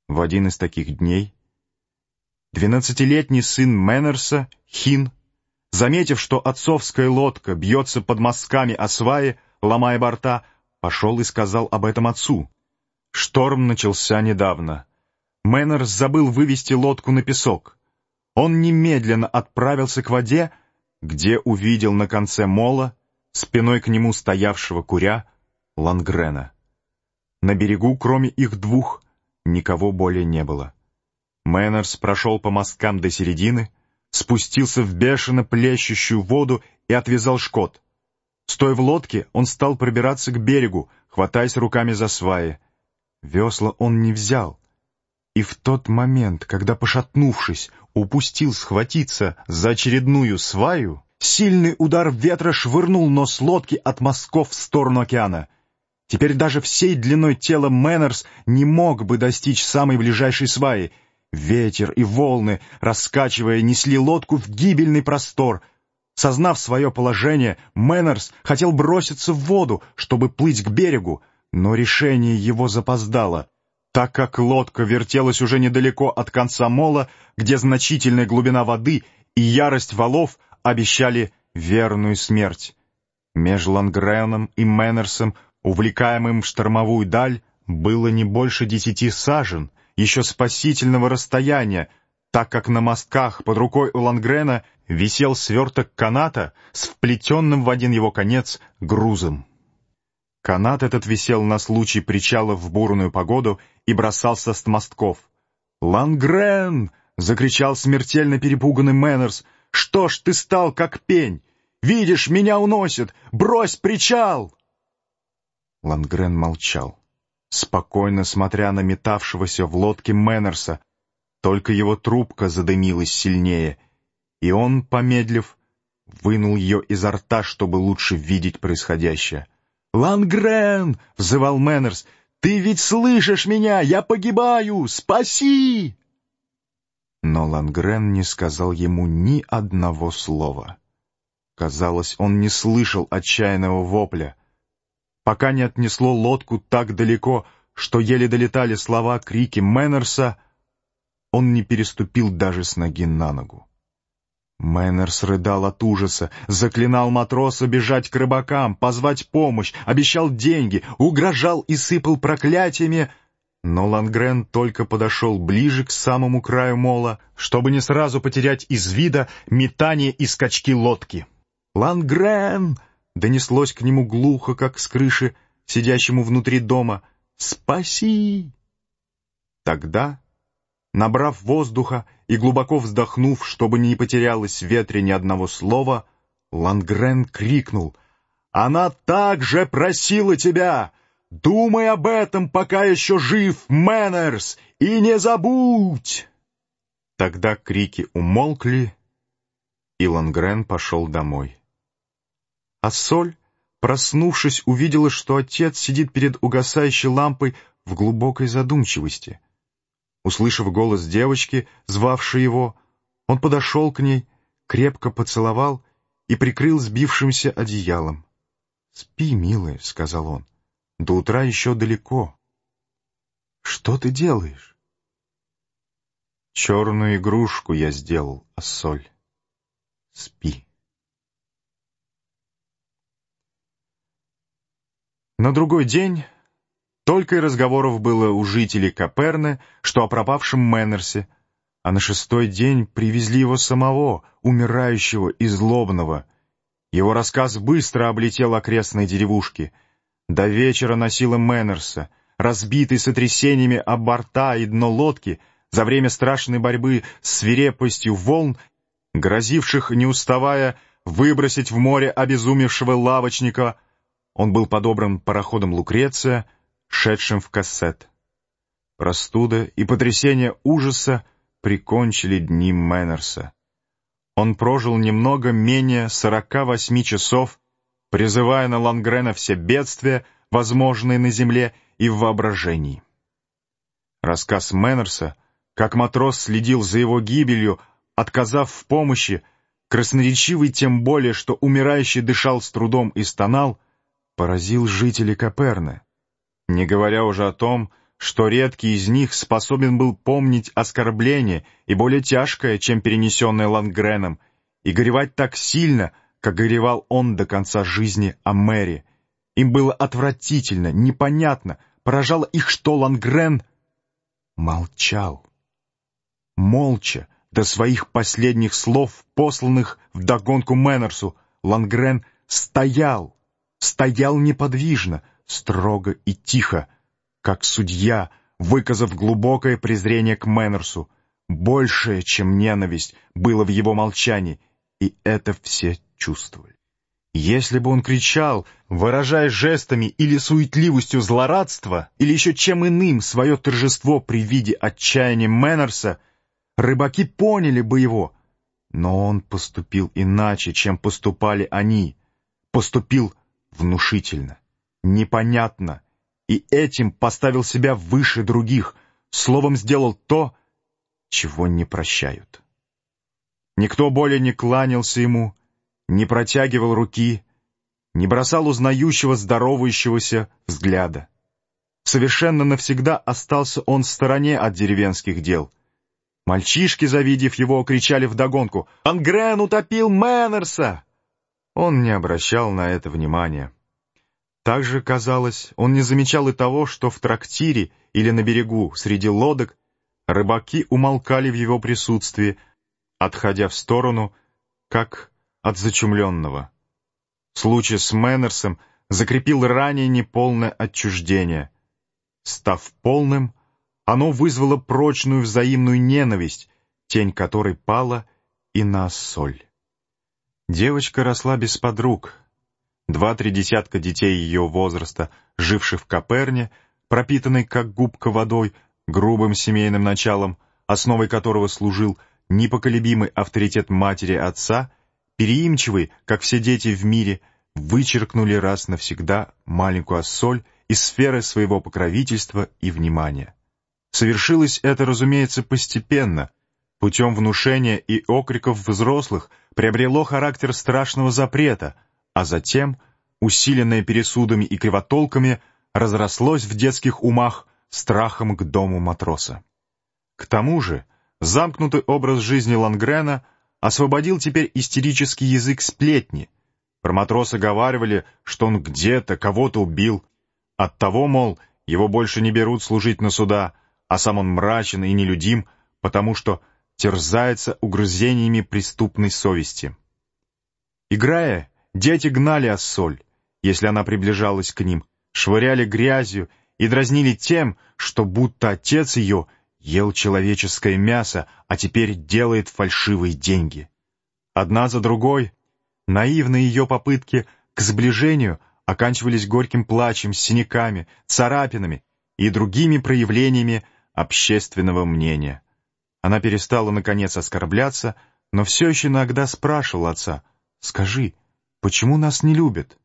В один из таких дней 12-летний сын Мэннерса, Хин, заметив, что отцовская лодка бьется под мостками о сваи, ломая борта, пошел и сказал об этом отцу. Шторм начался недавно. Мэннерс забыл вывести лодку на песок. Он немедленно отправился к воде, где увидел на конце мола, спиной к нему стоявшего куря, Лангрена. На берегу, кроме их двух, никого более не было. Мэннерс прошел по мосткам до середины, спустился в бешено плещущую воду и отвязал шкот. Стоя в лодке, он стал пробираться к берегу, хватаясь руками за сваи. Весла он не взял. И в тот момент, когда, пошатнувшись, упустил схватиться за очередную сваю, сильный удар ветра швырнул нос лодки от мостков в сторону океана. Теперь даже всей длиной тела Мэннерс не мог бы достичь самой ближайшей сваи. Ветер и волны, раскачивая, несли лодку в гибельный простор. Сознав свое положение, Мэннерс хотел броситься в воду, чтобы плыть к берегу, но решение его запоздало, так как лодка вертелась уже недалеко от конца мола, где значительная глубина воды и ярость валов обещали верную смерть. Меж Лангреном и Мэннерсом, увлекаемым в штормовую даль, было не больше 10 сажен, еще спасительного расстояния, так как на мостках под рукой у Лангрена висел сверток каната с вплетенным в один его конец грузом. Канат этот висел на случай причала в бурную погоду и бросался с мостков. «Лангрен!» — закричал смертельно перепуганный Мэннерс. «Что ж ты стал, как пень? Видишь, меня уносит! Брось причал!» Лангрен молчал, спокойно смотря на метавшегося в лодке Мэннерса. Только его трубка задымилась сильнее, и он, помедлив, вынул ее изо рта, чтобы лучше видеть происходящее. «Лангрен!» — взывал Мэннерс. «Ты ведь слышишь меня? Я погибаю! Спаси!» Но Лангрен не сказал ему ни одного слова. Казалось, он не слышал отчаянного вопля. Пока не отнесло лодку так далеко, что еле долетали слова, крики Мэннерса, он не переступил даже с ноги на ногу. Мэннерс рыдал от ужаса, заклинал матроса бежать к рыбакам, позвать помощь, обещал деньги, угрожал и сыпал проклятиями, но Лангрен только подошел ближе к самому краю мола, чтобы не сразу потерять из вида метание и скачки лодки. «Лангрен!» — донеслось к нему глухо, как с крыши, сидящему внутри дома. «Спаси!» Тогда, набрав воздуха и глубоко вздохнув, чтобы не потерялось в ветре ни одного слова, Лангрен крикнул: «Она также просила тебя! Думай об этом, пока еще жив, Мэннерс, и не забудь!» Тогда крики умолкли, и Лангрен пошел домой. А Соль, проснувшись, увидела, что отец сидит перед угасающей лампой в глубокой задумчивости. Услышав голос девочки, звавшей его, он подошел к ней, крепко поцеловал и прикрыл сбившимся одеялом. «Спи, милая», — сказал он, — «до утра еще далеко». «Что ты делаешь?» «Черную игрушку я сделал, Ассоль. Спи». На другой день только и разговоров было у жителей Каперны, что о пропавшем Мэннерсе, а на 6-й день привезли его самого, умирающего и злобного. Его рассказ быстро облетел окрестные деревушки. До вечера носило Мэннерса, разбитый сотрясениями об борта и дно лодки, за время страшной борьбы с свирепостью волн, грозивших, не уставая, выбросить в море обезумевшего лавочника. Он был подобран пароходом «Лукреция», шедшим в Кассет. Простуда и потрясение ужаса прикончили дни Мэннерса. Он прожил немного менее 48 часов, призывая на Лангрена все бедствия, возможные на земле и в воображении. Рассказ Мэннерса, как матрос следил за его гибелью, отказав в помощи, красноречивый тем более, что умирающий дышал с трудом и стонал, поразил жителей Каперны, не говоря уже о том, что редкий из них способен был помнить оскорбление и более тяжкое, чем перенесенное Лангреном, и горевать так сильно, как горевал он до конца жизни о Мэри. Им было отвратительно, непонятно, поражало их, что Лангрен молчал. Молча, до своих последних слов, посланных вдогонку Мэннерсу, Лангрен стоял неподвижно, строго и тихо, как судья, выказав глубокое презрение к Мэннерсу. Большее, чем ненависть, было в его молчании, и это все чувствовали. Если бы он кричал, выражая жестами или суетливостью злорадства, или еще чем иным свое торжество при виде отчаяния Мэннерса, рыбаки поняли бы его. Но он поступил иначе, чем поступали они. Поступил внушительно, непонятно, и этим поставил себя выше других, словом, сделал то, чего не прощают. Никто более не кланялся ему, не протягивал руки, не бросал узнающего, здоровающегося взгляда. Совершенно навсегда остался он в стороне от деревенских дел. Мальчишки, завидев его, кричали вдогонку: «Лангрен утопил Мэннерса!» Он не обращал на это внимания. Также, казалось, он не замечал и того, что в трактире или на берегу среди лодок рыбаки умолкали в его присутствии, отходя в сторону, как от зачумленного. Случай с Мэннерсом закрепил ранее неполное отчуждение. Став полным, оно вызвало прочную взаимную ненависть, тень которой пала и на Ассоль. Девочка росла без подруг. 2-3 десятка детей ее возраста, живших в Коперне, пропитанной как губка водой, грубым семейным началом, основой которого служил непоколебимый авторитет матери и отца, переимчивый, как все дети в мире, вычеркнули раз навсегда маленькую Ассоль из сферы своего покровительства и внимания. Совершилось это, разумеется, постепенно, путем внушения и окриков взрослых приобрело характер страшного запрета, а затем, усиленное пересудами и кривотолками, разрослось в детских умах страхом к дому матроса. К тому же, замкнутый образ жизни Лангрена освободил теперь истерический язык сплетни. Про матроса говаривали, что он где-то кого-то убил. Оттого, мол, его больше не берут служить на суда, а сам он мрачен и нелюдим, потому что терзается угрызениями преступной совести. Играя, дети гнали Ассоль, если она приближалась к ним, швыряли грязью и дразнили тем, что будто отец ее ел человеческое мясо, а теперь делает фальшивые деньги. Одна за другой наивные ее попытки к сближению оканчивались горьким плачем, синяками, царапинами и другими проявлениями общественного мнения. Она перестала, наконец, оскорбляться, но все еще иногда спрашивала отца: «Скажи, почему нас не любят?»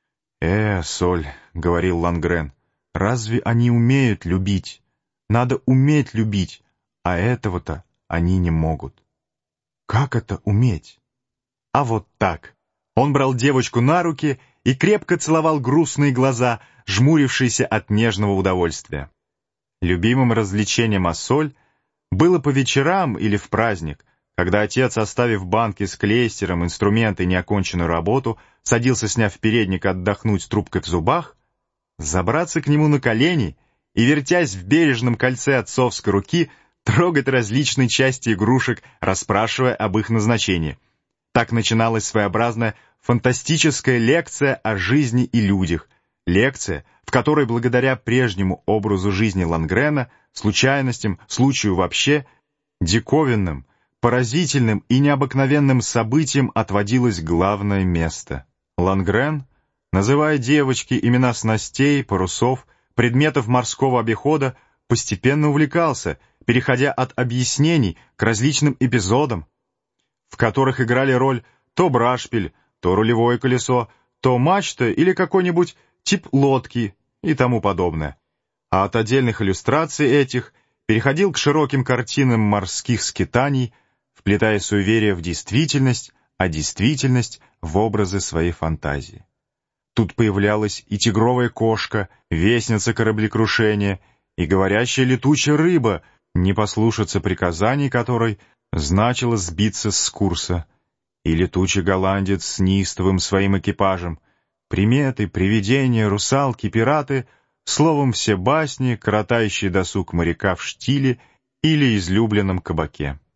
Соль», — говорил Лангрен, — «разве они умеют любить? Надо уметь любить, а этого-то они не могут». «Как это уметь?» А вот так. Он брал девочку на руки и крепко целовал грустные глаза, жмурившиеся от нежного удовольствия. Любимым развлечением Ассоль было по вечерам или в праздник, когда отец, оставив банки с клейстером, инструменты и неоконченную работу, садился, сняв передник, отдохнуть с трубкой в зубах, забраться к нему на колени и, вертясь в бережном кольце отцовской руки, трогать различные части игрушек, расспрашивая об их назначении. Так начиналась своеобразная фантастическая лекция о жизни и людях, лекция, в которой благодаря прежнему образу жизни Лангрена, случайностям, случаю вообще, диковинным, поразительным и необыкновенным событиям отводилось главное место. Лангрен, называя девочке имена снастей, парусов, предметов морского обихода, постепенно увлекался, переходя от объяснений к различным эпизодам, в которых играли роль то брашпиль, то рулевое колесо, то мачта или какой-нибудь тип лодки и тому подобное. А от отдельных иллюстраций этих переходил к широким картинам морских скитаний, вплетая суеверие в действительность, а действительность в образы своей фантазии. Тут появлялась и тигровая кошка, вестница кораблекрушения, и говорящая летучая рыба, не послушаться приказаний которой значило сбиться с курса, и летучий голландец с неистовым своим экипажем, приметы, привидения, русалки, пираты, словом, все басни, коротающие досуг моряка в штиле или излюбленном кабаке.